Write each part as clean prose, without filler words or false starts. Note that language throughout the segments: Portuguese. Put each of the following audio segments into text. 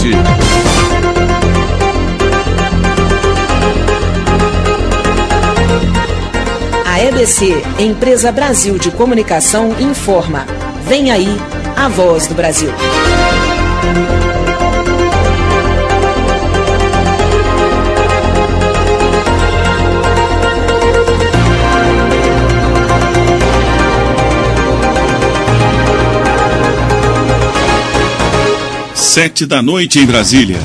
A EBC, Empresa Brasil de Comunicação, informa. Vem aí a Voz do Brasil. Sete da noite em Brasília.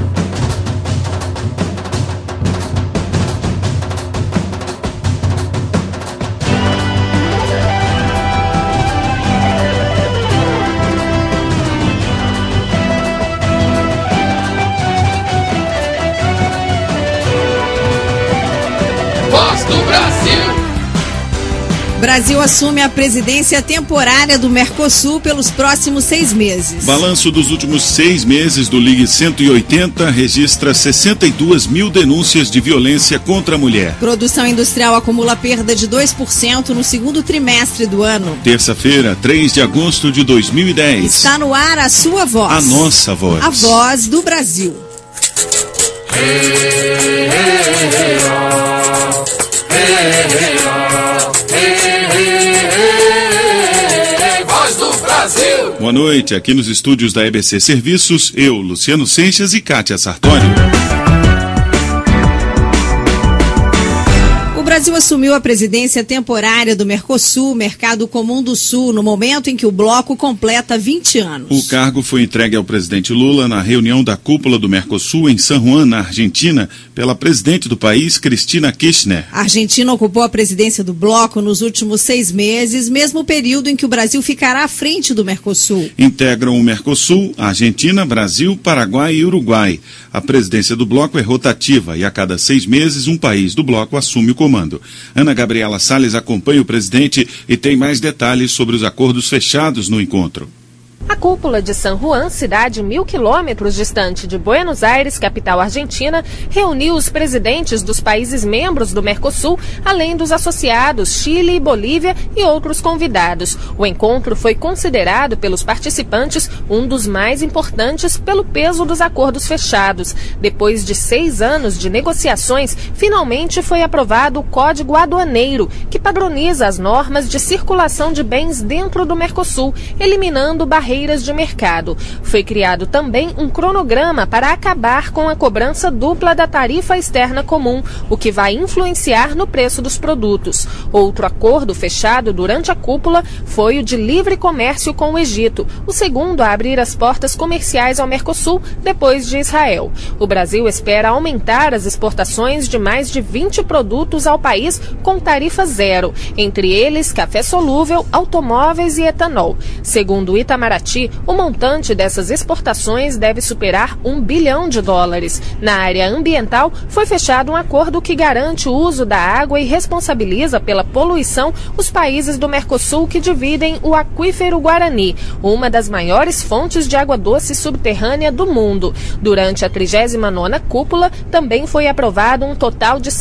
Voz do Brasil. Brasil assume a presidência temporária do Mercosul pelos próximos 6 meses. Balanço dos últimos 6 meses do Ligue 180 registra 62 mil denúncias de violência contra a mulher. Produção industrial acumula perda de 2% no segundo trimestre do ano. Terça-feira, 3 de agosto de 2010. Está no ar a sua voz. A nossa voz. A voz do Brasil. Boa noite, aqui nos estúdios da EBC Serviços, eu, Luciano Seixas e Kátia Sartório. O Brasil assumiu a presidência temporária do Mercosul, Mercado Comum do Sul, no momento em que o bloco completa 20 anos. O cargo foi entregue ao presidente Lula na reunião da cúpula do Mercosul em San Juan, na Argentina, pela presidente do país, Cristina Kirchner. A Argentina ocupou a presidência do bloco nos últimos 6 meses, mesmo período em que o Brasil ficará à frente do Mercosul. Integram o Mercosul, Argentina, Brasil, Paraguai e Uruguai. A presidência do bloco é rotativa e a cada 6 meses um país do bloco assume o comando. Ana Gabriela Salles acompanha o presidente e tem mais detalhes sobre os acordos fechados no encontro. A cúpula de San Juan, cidade 1.000 quilômetros distante de Buenos Aires, capital argentina, reuniu os presidentes dos países membros do Mercosul, além dos associados Chile e Bolívia e outros convidados. O encontro foi considerado pelos participantes um dos mais importantes pelo peso dos acordos fechados. Depois de 6 anos de negociações, finalmente foi aprovado o Código Aduaneiro, que padroniza as normas de circulação de bens dentro do Mercosul, eliminando barreiras de mercado. Foi criado também um cronograma para acabar com a cobrança dupla da tarifa externa comum, o que vai influenciar no preço dos produtos. Outro acordo fechado durante a cúpula foi o de livre comércio com o Egito, o segundo a abrir as portas comerciais ao Mercosul depois de Israel. O Brasil espera aumentar as exportações de mais de 20 produtos ao país com tarifa zero, entre eles café solúvel, automóveis e etanol. Segundo o Itamaraty, o montante dessas exportações deve superar $1 bilhão. Na área ambiental, foi fechado um acordo que garante o uso da água e responsabiliza pela poluição os países do Mercosul que dividem o aquífero Guarani, uma das maiores fontes de água doce subterrânea do mundo. Durante a 39ª cúpula, também foi aprovado um total de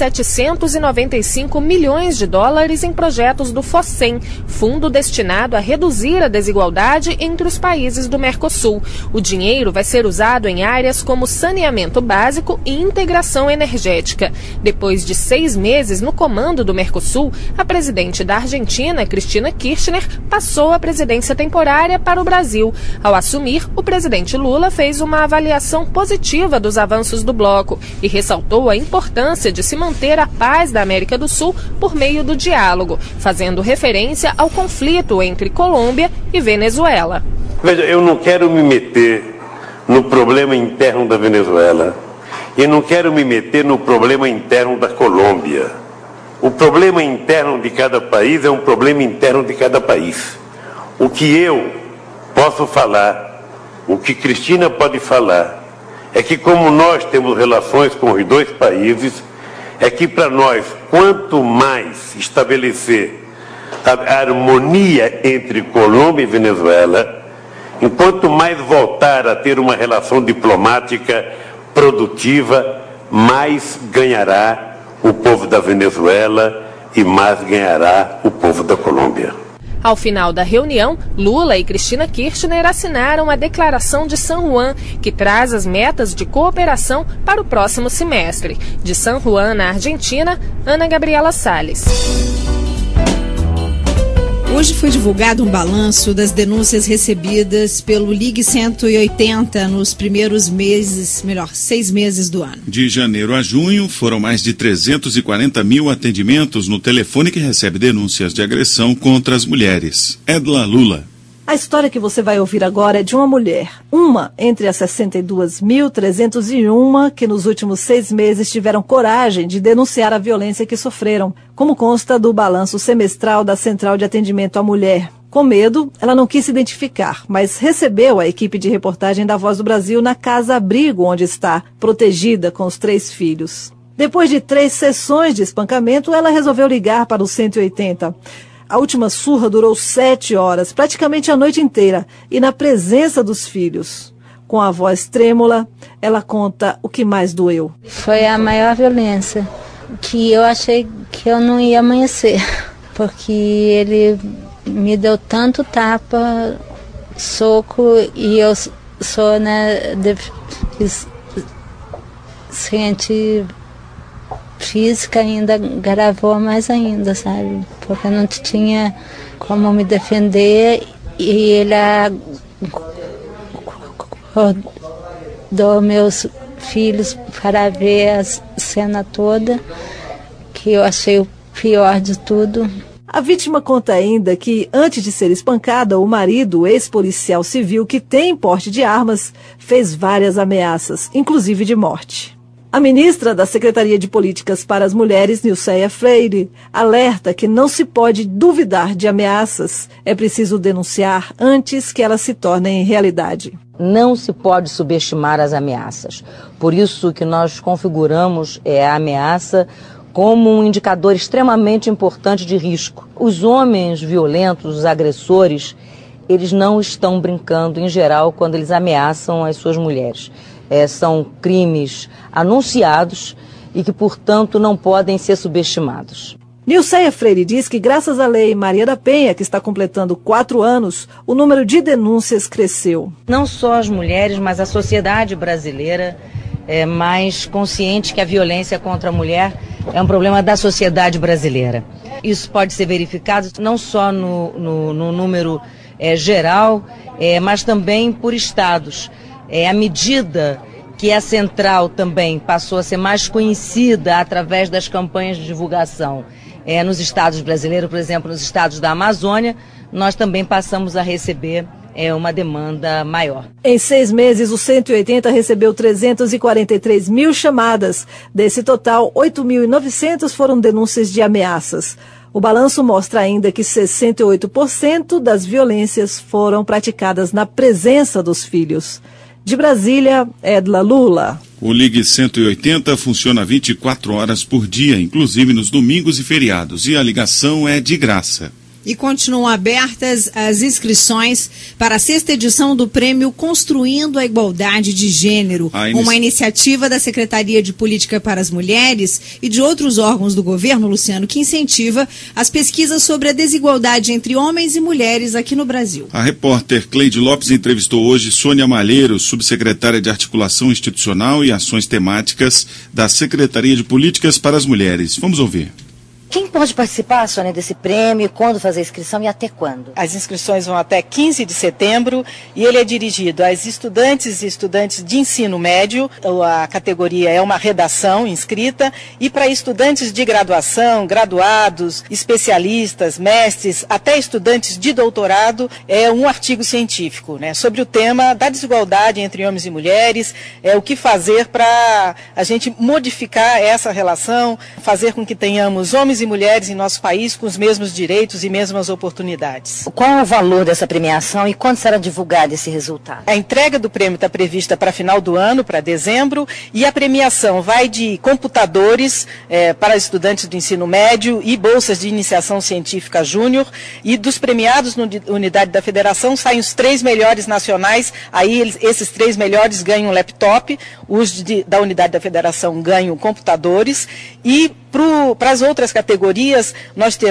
$795 milhões em projetos do FOSEM, fundo destinado a reduzir a desigualdade entre os países do Mercosul. O dinheiro vai ser usado em áreas como saneamento básico e integração energética. Depois de 6 meses no comando do Mercosul, a presidente da Argentina, Cristina Kirchner, passou a presidência temporária para o Brasil. Ao assumir, o presidente Lula fez uma avaliação positiva dos avanços do bloco e ressaltou a importância de se manter a paz da América do Sul por meio do diálogo, fazendo referência ao conflito entre Colômbia e Venezuela. Veja, eu não quero me meter no problema interno da Venezuela e não quero me meter no problema interno da Colômbia. O problema interno de cada país é um problema interno de cada país. O que eu posso falar, o que Cristina pode falar, é que como nós temos relações com os 2 países, é que para nós, quanto mais estabelecer a harmonia entre Colômbia e Venezuela, enquanto mais voltar a ter uma relação diplomática produtiva, mais ganhará o povo da Venezuela e mais ganhará o povo da Colômbia. Ao final da reunião, Lula e Cristina Kirchner assinaram a Declaração de San Juan, que traz as metas de cooperação para o próximo semestre. De San Juan, na Argentina, Ana Gabriela Salles. Hoje foi divulgado um balanço das denúncias recebidas pelo Ligue 180 nos primeiros meses, 6 meses do ano. De janeiro a junho, foram mais de 340 mil atendimentos no telefone que recebe denúncias de agressão contra as mulheres. Edla Lula. A história que você vai ouvir agora é de uma mulher, uma entre as 62.301 que nos últimos 6 meses tiveram coragem de denunciar a violência que sofreram, como consta do balanço semestral da Central de Atendimento à Mulher. Com medo, ela não quis se identificar, mas recebeu a equipe de reportagem da Voz do Brasil na casa-abrigo onde está, protegida com os 3 filhos. Depois de 3 sessões de espancamento, ela resolveu ligar para o 180. A última surra durou 7 horas, praticamente a noite inteira, e na presença dos filhos. Com a voz trêmula, ela conta o que mais doeu. Foi a maior violência, que eu achei que eu não ia amanhecer, porque ele me deu tanto tapa, soco, e eu sou, deficiente física, ainda gravou mais ainda, sabe? Porque eu não tinha como me defender e ele acordou meus filhos para ver a cena toda, que eu achei o pior de tudo. A vítima conta ainda que, antes de ser espancada, o marido, ex-policial civil que tem porte de armas, fez várias ameaças, inclusive de morte. A ministra da Secretaria de Políticas para as Mulheres, Nilceia Freire, alerta que não se pode duvidar de ameaças. É preciso denunciar antes que elas se tornem realidade. Não se pode subestimar as ameaças. Por isso que nós configuramos a ameaça como um indicador extremamente importante de risco. Os homens violentos, os agressores, eles não estão brincando em geral quando eles ameaçam as suas mulheres. São crimes anunciados e que, portanto, não podem ser subestimados. Nilceia Freire diz que, graças à Lei Maria da Penha, que está completando 4 anos, o número de denúncias cresceu. Não só as mulheres, mas a sociedade brasileira é mais consciente que a violência contra a mulher é um problema da sociedade brasileira. Isso pode ser verificado não só no número geral, mas também por estados. À medida que a Central também passou a ser mais conhecida através das campanhas de divulgação nos estados brasileiros, por exemplo, nos estados da Amazônia, nós também passamos a receber uma demanda maior. Em 6 meses, o 180 recebeu 343 mil chamadas. Desse total, 8.900 foram denúncias de ameaças. O balanço mostra ainda que 68% das violências foram praticadas na presença dos filhos. De Brasília, Edla Lula. O Ligue 180 funciona 24 horas por dia, inclusive nos domingos e feriados, e a ligação é de graça. E continuam abertas as inscrições para a 6ª edição do Prêmio Construindo a Igualdade de Gênero, uma iniciativa da Secretaria de Política para as Mulheres e de outros órgãos do governo, Luciano, que incentiva as pesquisas sobre a desigualdade entre homens e mulheres aqui no Brasil. A repórter Cleide Lopes entrevistou hoje Sônia Malheiro, subsecretária de Articulação Institucional e Ações Temáticas da Secretaria de Políticas para as Mulheres. Vamos ouvir. Quem pode participar, Sônia, desse prêmio? Quando fazer a inscrição e até quando? As inscrições vão até 15 de setembro e ele é dirigido às estudantes e estudantes de ensino médio. A categoria é uma redação inscrita e para estudantes de graduação, graduados, especialistas, mestres, até estudantes de doutorado, é um artigo científico, sobre o tema da desigualdade entre homens e mulheres, o que fazer para a gente modificar essa relação, fazer com que tenhamos homens e mulheres em nosso país com os mesmos direitos e mesmas oportunidades. Qual é o valor dessa premiação e quando será divulgado esse resultado? A entrega do prêmio está prevista para final do ano, para dezembro, e a premiação vai de computadores para estudantes do ensino médio e bolsas de iniciação científica júnior, e dos premiados na unidade da federação saem os 3 melhores nacionais, aí esses 3 melhores ganham um laptop, os da unidade da federação ganham computadores, e para as outras categorias, nós temos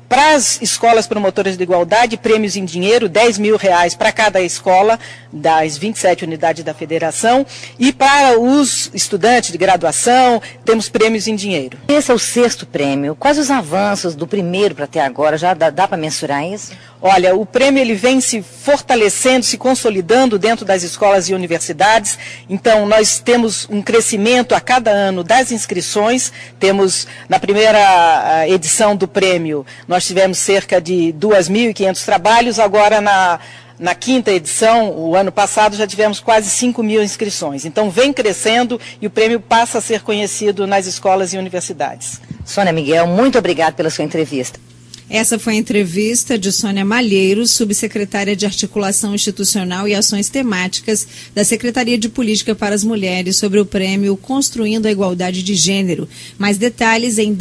Para as escolas promotoras de igualdade, prêmios em dinheiro, R$10 mil para cada escola das 27 unidades da federação. E para os estudantes de graduação, temos prêmios em dinheiro. Esse é o 6º prêmio. Quais os avanços do primeiro para até agora? Já dá para mensurar isso? Olha, o prêmio ele vem se fortalecendo, se consolidando dentro das escolas e universidades. Então, nós temos um crescimento a cada ano das inscrições. Temos, na primeira edição do prêmio, nós tivemos cerca de 2.500 trabalhos. Agora, na 5ª edição, o ano passado, já tivemos quase 5.000 inscrições. Então, vem crescendo e o prêmio passa a ser conhecido nas escolas e universidades. Sônia Miguel, muito obrigada pela sua entrevista. Essa foi a entrevista de Sônia Malheiros, subsecretária de Articulação Institucional e Ações Temáticas da Secretaria de Política para as Mulheres, sobre o prêmio Construindo a Igualdade de Gênero. Mais detalhes em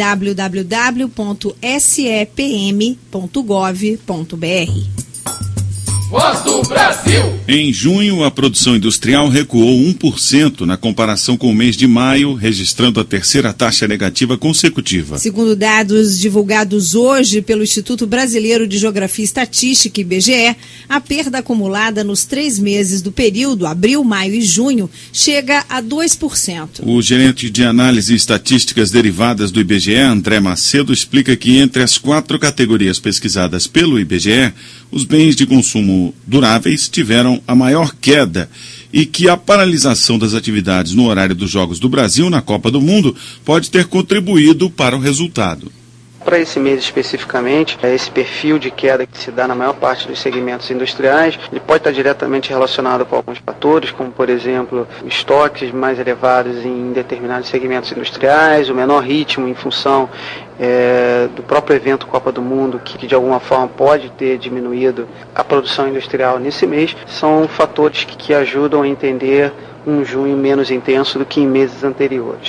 www.sepm.gov.br. Voz do Brasil! Em junho, a produção industrial recuou 1% na comparação com o mês de maio, registrando a terceira taxa negativa consecutiva. Segundo dados divulgados hoje pelo Instituto Brasileiro de Geografia e Estatística, IBGE, a perda acumulada nos 3 meses do período, abril, maio e junho, chega a 2%. O gerente de análise e estatísticas derivadas do IBGE, André Macedo, explica que entre as 4 categorias pesquisadas pelo IBGE, os bens de consumo duráveis tiveram a maior queda e que a paralisação das atividades no horário dos Jogos do Brasil na Copa do Mundo pode ter contribuído para o resultado. Para esse mês especificamente, esse perfil de queda que se dá na maior parte dos segmentos industriais, ele pode estar diretamente relacionado com alguns fatores, como por exemplo, estoques mais elevados em determinados segmentos industriais, o menor ritmo em função do próprio evento Copa do Mundo, que de alguma forma pode ter diminuído a produção industrial nesse mês. São fatores que ajudam a entender um junho menos intenso do que em meses anteriores.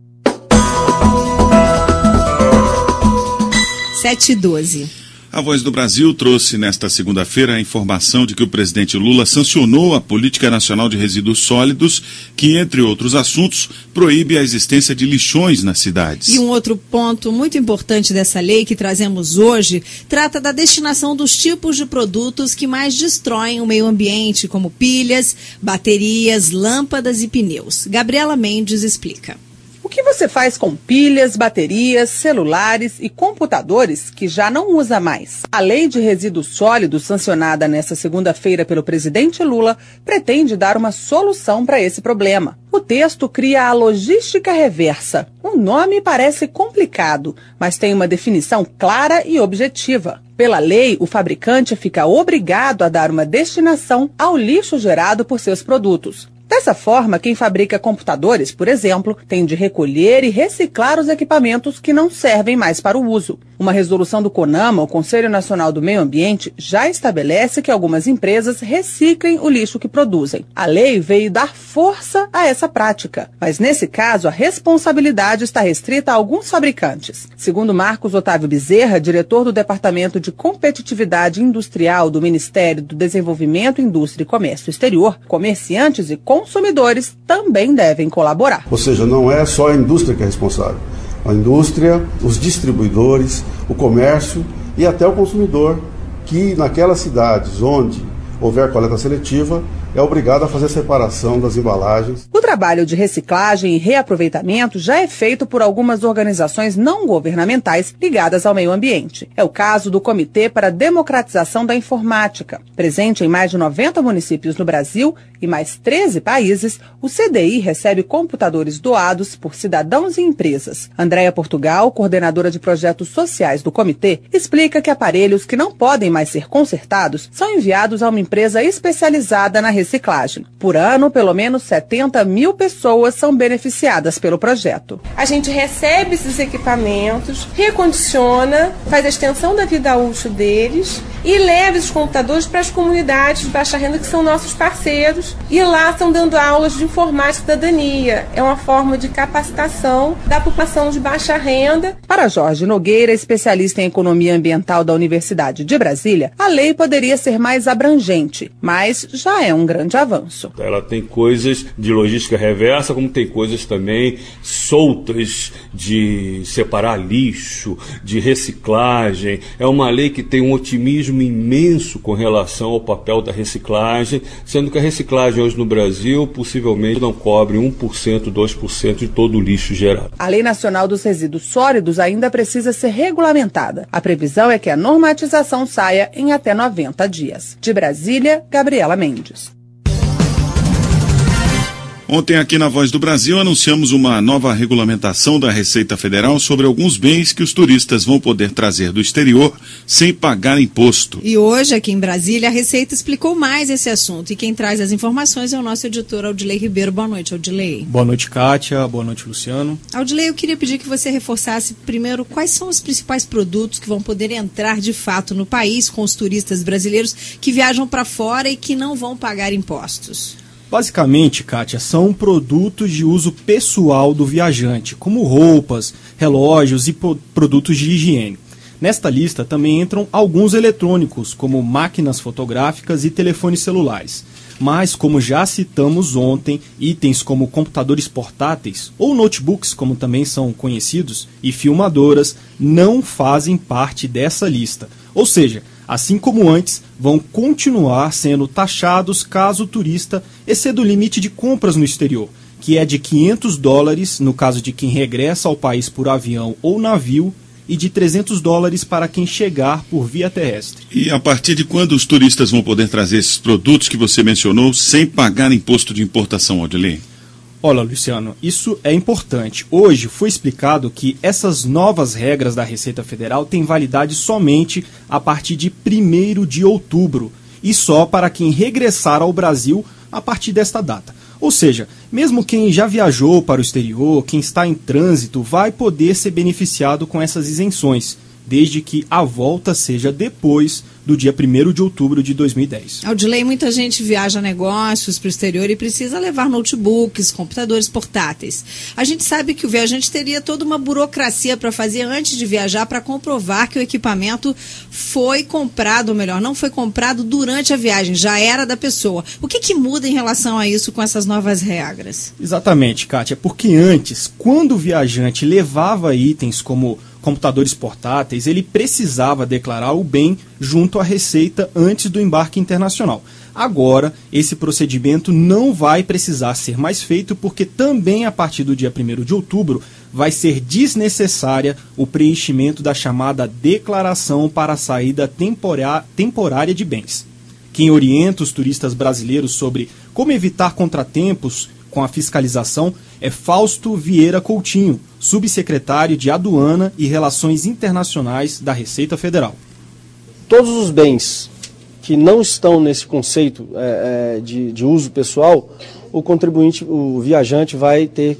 7h12. A Voz do Brasil trouxe nesta segunda-feira a informação de que o presidente Lula sancionou a Política Nacional de Resíduos Sólidos, que, entre outros assuntos, proíbe a existência de lixões nas cidades. E um outro ponto muito importante dessa lei que trazemos hoje trata da destinação dos tipos de produtos que mais destroem o meio ambiente, como pilhas, baterias, lâmpadas e pneus. Gabriela Mendes explica. O que você faz com pilhas, baterias, celulares e computadores que já não usa mais? A Lei de Resíduos Sólidos, sancionada nesta segunda-feira pelo presidente Lula, pretende dar uma solução para esse problema. O texto cria a logística reversa. O nome parece complicado, mas tem uma definição clara e objetiva. Pela lei, o fabricante fica obrigado a dar uma destinação ao lixo gerado por seus produtos. Dessa forma, quem fabrica computadores, por exemplo, tem de recolher e reciclar os equipamentos que não servem mais para o uso. Uma resolução do CONAMA, o Conselho Nacional do Meio Ambiente, já estabelece que algumas empresas reciclem o lixo que produzem. A lei veio dar força a essa prática, mas nesse caso a responsabilidade está restrita a alguns fabricantes. Segundo Marcos Otávio Bezerra, diretor do Departamento de Competitividade Industrial do Ministério do Desenvolvimento, Indústria e Comércio Exterior, comerciantes e consumidores também devem colaborar. Ou seja, não é só a indústria que é responsável. A indústria, os distribuidores, o comércio e até o consumidor, que naquelas cidades onde houver coleta seletiva, é obrigado a fazer a separação das embalagens. O trabalho de reciclagem e reaproveitamento já é feito por algumas organizações não governamentais ligadas ao meio ambiente. É o caso do Comitê para a Democratização da Informática. Presente em mais de 90 municípios no Brasil e mais 13 países, o CDI recebe computadores doados por cidadãos e empresas. Andréia Portugal, coordenadora de projetos sociais do comitê, explica que aparelhos que não podem mais ser consertados são enviados a uma empresa especializada na reciclagem. Por ano, pelo menos 70 mil pessoas são beneficiadas pelo projeto. A gente recebe esses equipamentos, recondiciona, faz a extensão da vida útil deles e leva esses computadores para as comunidades de baixa renda que são nossos parceiros, e lá estão dando aulas de informática e cidadania. É uma forma de capacitação da população de baixa renda. Para Jorge Nogueira, especialista em economia ambiental da Universidade de Brasília, a lei poderia ser mais abrangente, mas já é um grande avanço. Ela tem coisas de logística reversa, como tem coisas também soltas de separar lixo, de reciclagem. É uma lei que tem um otimismo imenso com relação ao papel da reciclagem, sendo que a reciclagem hoje no Brasil possivelmente não cobre 1%, 2% de todo o lixo gerado. A Lei Nacional dos Resíduos Sólidos ainda precisa ser regulamentada. A previsão é que a normatização saia em até 90 dias. De Brasília, Gabriela Mendes. Ontem aqui na Voz do Brasil anunciamos uma nova regulamentação da Receita Federal sobre alguns bens que os turistas vão poder trazer do exterior sem pagar imposto. E hoje aqui em Brasília a Receita explicou mais esse assunto e quem traz as informações é o nosso editor Audilei Ribeiro. Boa noite, Audilei. Boa noite, Kátia. Boa noite, Luciano. Audilei, eu queria pedir que você reforçasse primeiro quais são os principais produtos que vão poder entrar de fato no país com os turistas brasileiros que viajam para fora e que não vão pagar impostos. Basicamente, Kátia, são produtos de uso pessoal do viajante, como roupas, relógios e produtos de higiene. Nesta lista também entram alguns eletrônicos, como máquinas fotográficas e telefones celulares. Mas, como já citamos ontem, itens como computadores portáteis, ou notebooks, como também são conhecidos, e filmadoras, não fazem parte dessa lista. Ou seja, assim como antes, vão continuar sendo taxados caso o turista exceda o limite de compras no exterior, que é de $500 no caso de quem regressa ao país por avião ou navio e de $300 para quem chegar por via terrestre. E a partir de quando os turistas vão poder trazer esses produtos que você mencionou sem pagar imposto de importação, Audilei? Olha, Luciano, isso é importante. Hoje foi explicado que essas novas regras da Receita Federal têm validade somente a partir de 1º de outubro e só para quem regressar ao Brasil a partir desta data. Ou seja, mesmo quem já viajou para o exterior, quem está em trânsito, vai poder ser beneficiado com essas isenções, desde que a volta seja depois do dia 1º de outubro de 2010. Audilei, muita gente viaja negócios para o exterior e precisa levar notebooks, computadores portáteis. A gente sabe que o viajante teria toda uma burocracia para fazer antes de viajar para comprovar que o equipamento foi comprado, ou melhor, não foi comprado durante a viagem, já era da pessoa. O que muda em relação a isso com essas novas regras? Exatamente, Kátia, porque antes, quando o viajante levava itens como computadores portáteis, ele precisava declarar o bem junto à Receita antes do embarque internacional. Agora, esse procedimento não vai precisar ser mais feito porque também a partir do dia 1º de outubro vai ser desnecessária o preenchimento da chamada declaração para a saída temporária de bens. Quem orienta os turistas brasileiros sobre como evitar contratempos com a fiscalização é Fausto Vieira Coutinho, subsecretário de Aduana e Relações Internacionais da Receita Federal. Todos os bens que não estão nesse conceito de uso pessoal, o contribuinte, o viajante vai ter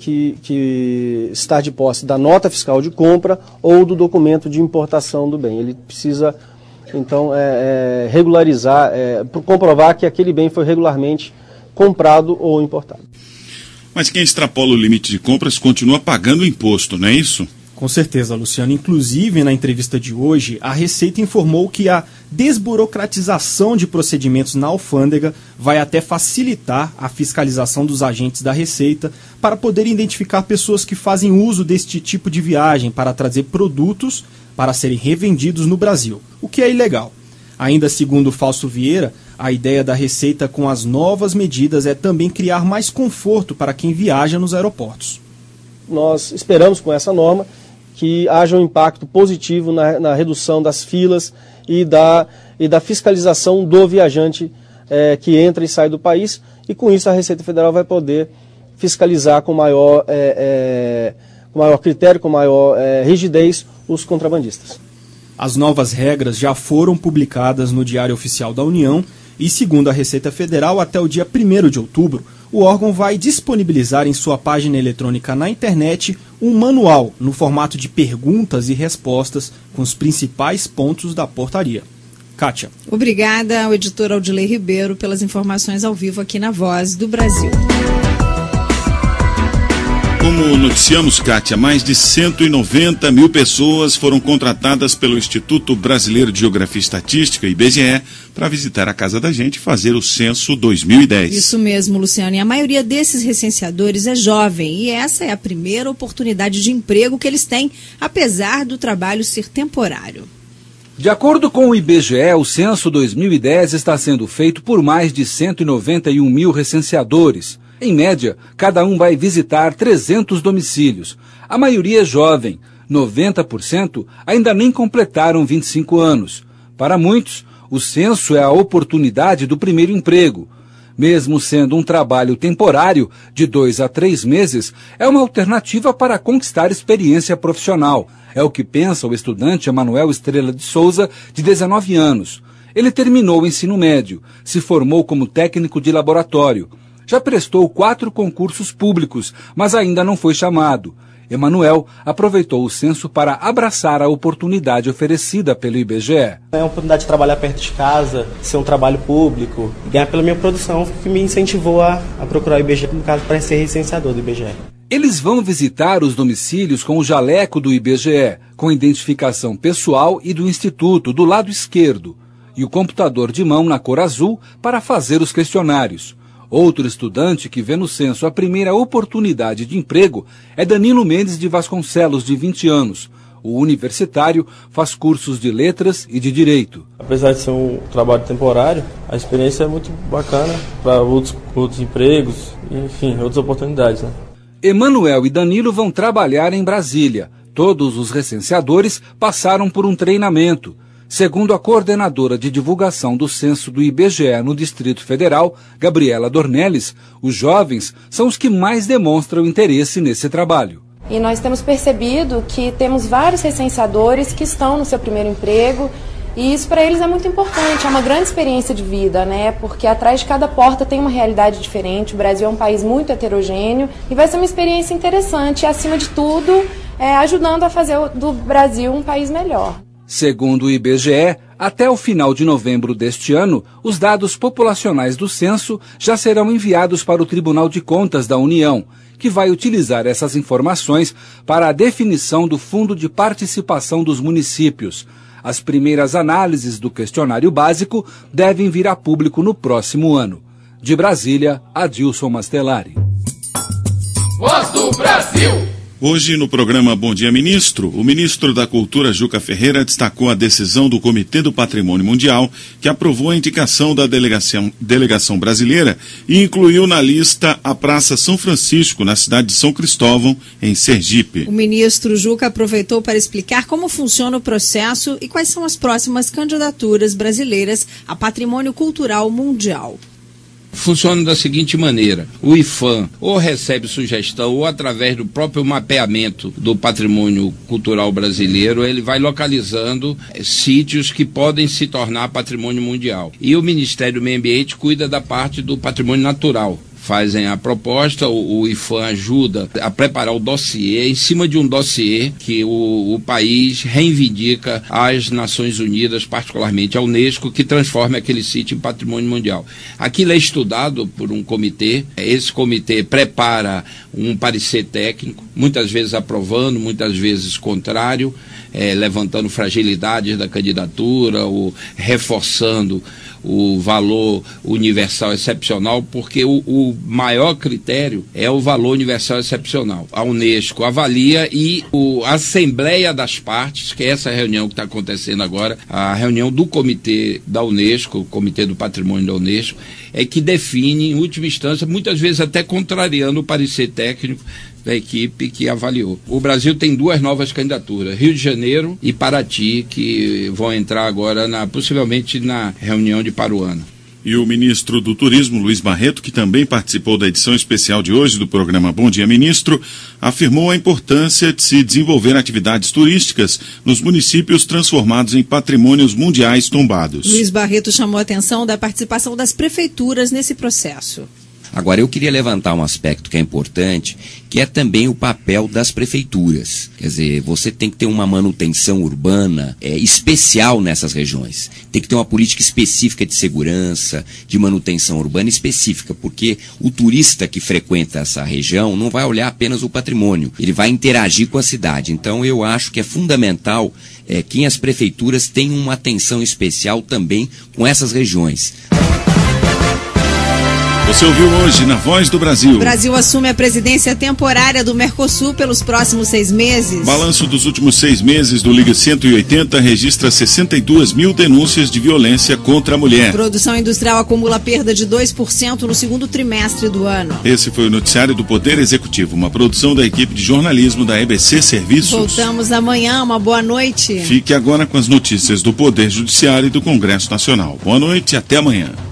que estar de posse da nota fiscal de compra ou do documento de importação do bem. Ele precisa, então, regularizar, comprovar que aquele bem foi regularmente comprado ou importado. Mas quem extrapola o limite de compras continua pagando o imposto, não é isso? Com certeza, Luciano. Inclusive, na entrevista de hoje, a Receita informou que a desburocratização de procedimentos na alfândega vai até facilitar a fiscalização dos agentes da Receita para poder identificar pessoas que fazem uso deste tipo de viagem para trazer produtos para serem revendidos no Brasil, o que é ilegal. Ainda segundo Fausto Vieira, a ideia da Receita com as novas medidas é também criar mais conforto para quem viaja nos aeroportos. Nós esperamos com essa norma que haja um impacto positivo na redução das filas e da fiscalização do viajante que entra e sai do país, e com isso a Receita Federal vai poder fiscalizar com maior critério, com maior rigidez os contrabandistas. As novas regras já foram publicadas no Diário Oficial da União e, segundo a Receita Federal, até o dia 1º de outubro, o órgão vai disponibilizar em sua página eletrônica na internet um manual no formato de perguntas e respostas com os principais pontos da portaria. Kátia. Obrigada ao editor Audilei Ribeiro pelas informações ao vivo aqui na Voz do Brasil. Como Como noticiamos, Kátia, mais de 190 mil pessoas foram contratadas pelo Instituto Brasileiro de Geografia e Estatística, IBGE, para visitar a casa da gente e fazer o censo 2010. Isso mesmo, Luciano. E a maioria desses recenseadores é jovem e essa é a primeira oportunidade de emprego que eles têm, apesar do trabalho ser temporário. De acordo com o IBGE, o censo 2010 está sendo feito por mais de 191 mil recenseadores. Em média, cada um vai visitar 300 domicílios. A maioria é jovem, 90% ainda nem completaram 25 anos. Para muitos, o censo é a oportunidade do primeiro emprego. Mesmo sendo um trabalho temporário, de 2 a 3 meses, é uma alternativa para conquistar experiência profissional. É o que pensa o estudante Emanuel Estrela de Souza, de 19 anos. Ele terminou o ensino médio, se formou como técnico de laboratório. Já prestou 4 concursos públicos, mas ainda não foi chamado. Emanuel aproveitou o censo para abraçar a oportunidade oferecida pelo IBGE. É uma oportunidade de trabalhar perto de casa, ser um trabalho público, e ganhar pela minha produção, que me incentivou a procurar o IBGE, no caso, para ser recenseador do IBGE. Eles vão visitar os domicílios com o jaleco do IBGE, com identificação pessoal e do Instituto do lado esquerdo, e o computador de mão na cor azul para fazer os questionários. Outro estudante que vê no censo a primeira oportunidade de emprego é Danilo Mendes de Vasconcelos, de 20 anos. O universitário faz cursos de letras e de direito. Apesar de ser um trabalho temporário, a experiência é muito bacana para outros empregos, enfim, outras oportunidades, né? Emanuel e Danilo vão trabalhar em Brasília. Todos os recenseadores passaram por um treinamento. Segundo a coordenadora de divulgação do censo do IBGE no Distrito Federal, Gabriela Dornelles, os jovens são os que mais demonstram interesse nesse trabalho. E nós temos percebido que temos vários recenseadores que estão no seu primeiro emprego, e isso para eles é muito importante, é uma grande experiência de vida, né? Porque atrás de cada porta tem uma realidade diferente, o Brasil é um país muito heterogêneo e vai ser uma experiência interessante e, acima de tudo, ajudando a fazer do Brasil um país melhor. Segundo o IBGE, até o final de novembro deste ano, os dados populacionais do censo já serão enviados para o Tribunal de Contas da União, que vai utilizar essas informações para a definição do Fundo de Participação dos Municípios. As primeiras análises do questionário básico devem vir a público no próximo ano. De Brasília, Adilson Mastelari. Voz do Brasil! Hoje, no programa Bom Dia Ministro, o ministro da Cultura, Juca Ferreira, destacou a decisão do Comitê do Patrimônio Mundial, que aprovou a indicação da delegação brasileira e incluiu na lista a Praça São Francisco, na cidade de São Cristóvão, em Sergipe. O ministro Juca aproveitou para explicar como funciona o processo e quais são as próximas candidaturas brasileiras a patrimônio cultural mundial. Funciona da seguinte maneira: o IPHAN ou recebe sugestão ou através do próprio mapeamento do patrimônio cultural brasileiro, ele vai localizando sítios que podem se tornar patrimônio mundial. E o Ministério do Meio Ambiente cuida da parte do patrimônio natural. Fazem a proposta, o IPHAN ajuda a preparar o dossiê, em cima de um dossiê que o país reivindica às Nações Unidas, particularmente à Unesco, que transforma aquele sítio em patrimônio mundial. Aquilo é estudado por um comitê, esse comitê prepara um parecer técnico, muitas vezes aprovando, muitas vezes contrário, levantando fragilidades da candidatura, ou reforçando o valor universal excepcional, porque o maior critério é o valor universal excepcional. A Unesco avalia e a Assembleia das Partes, que é essa reunião que está acontecendo agora, a reunião do Comitê da Unesco, o Comitê do Patrimônio da Unesco, é que define, em última instância, muitas vezes até contrariando o parecer técnico da equipe que avaliou. O Brasil tem 2 novas candidaturas, Rio de Janeiro e Paraty, que vão entrar agora possivelmente na reunião de Paruana. E o ministro do Turismo, Luiz Barreto, que também participou da edição especial de hoje do programa Bom Dia Ministro, afirmou a importância de se desenvolver atividades turísticas nos municípios transformados em patrimônios mundiais tombados. Luiz Barreto chamou a atenção da participação das prefeituras nesse processo. Agora, eu queria levantar um aspecto que é importante, que é também o papel das prefeituras. Quer dizer, você tem que ter uma manutenção urbana especial nessas regiões. Tem que ter uma política específica de segurança, de manutenção urbana específica, porque o turista que frequenta essa região não vai olhar apenas o patrimônio, ele vai interagir com a cidade. Então, eu acho que é fundamental que as prefeituras tenham uma atenção especial também com essas regiões. Você ouviu hoje na Voz do Brasil. O Brasil assume a presidência temporária do Mercosul pelos próximos 6 meses. Balanço dos últimos 6 meses do Liga 180 registra 62 mil denúncias de violência contra a mulher. Produção industrial acumula perda de 2% no segundo trimestre do ano. Esse foi o noticiário do Poder Executivo, uma produção da equipe de jornalismo da EBC Serviços. Voltamos amanhã, uma boa noite. Fique agora com as notícias do Poder Judiciário e do Congresso Nacional. Boa noite e até amanhã.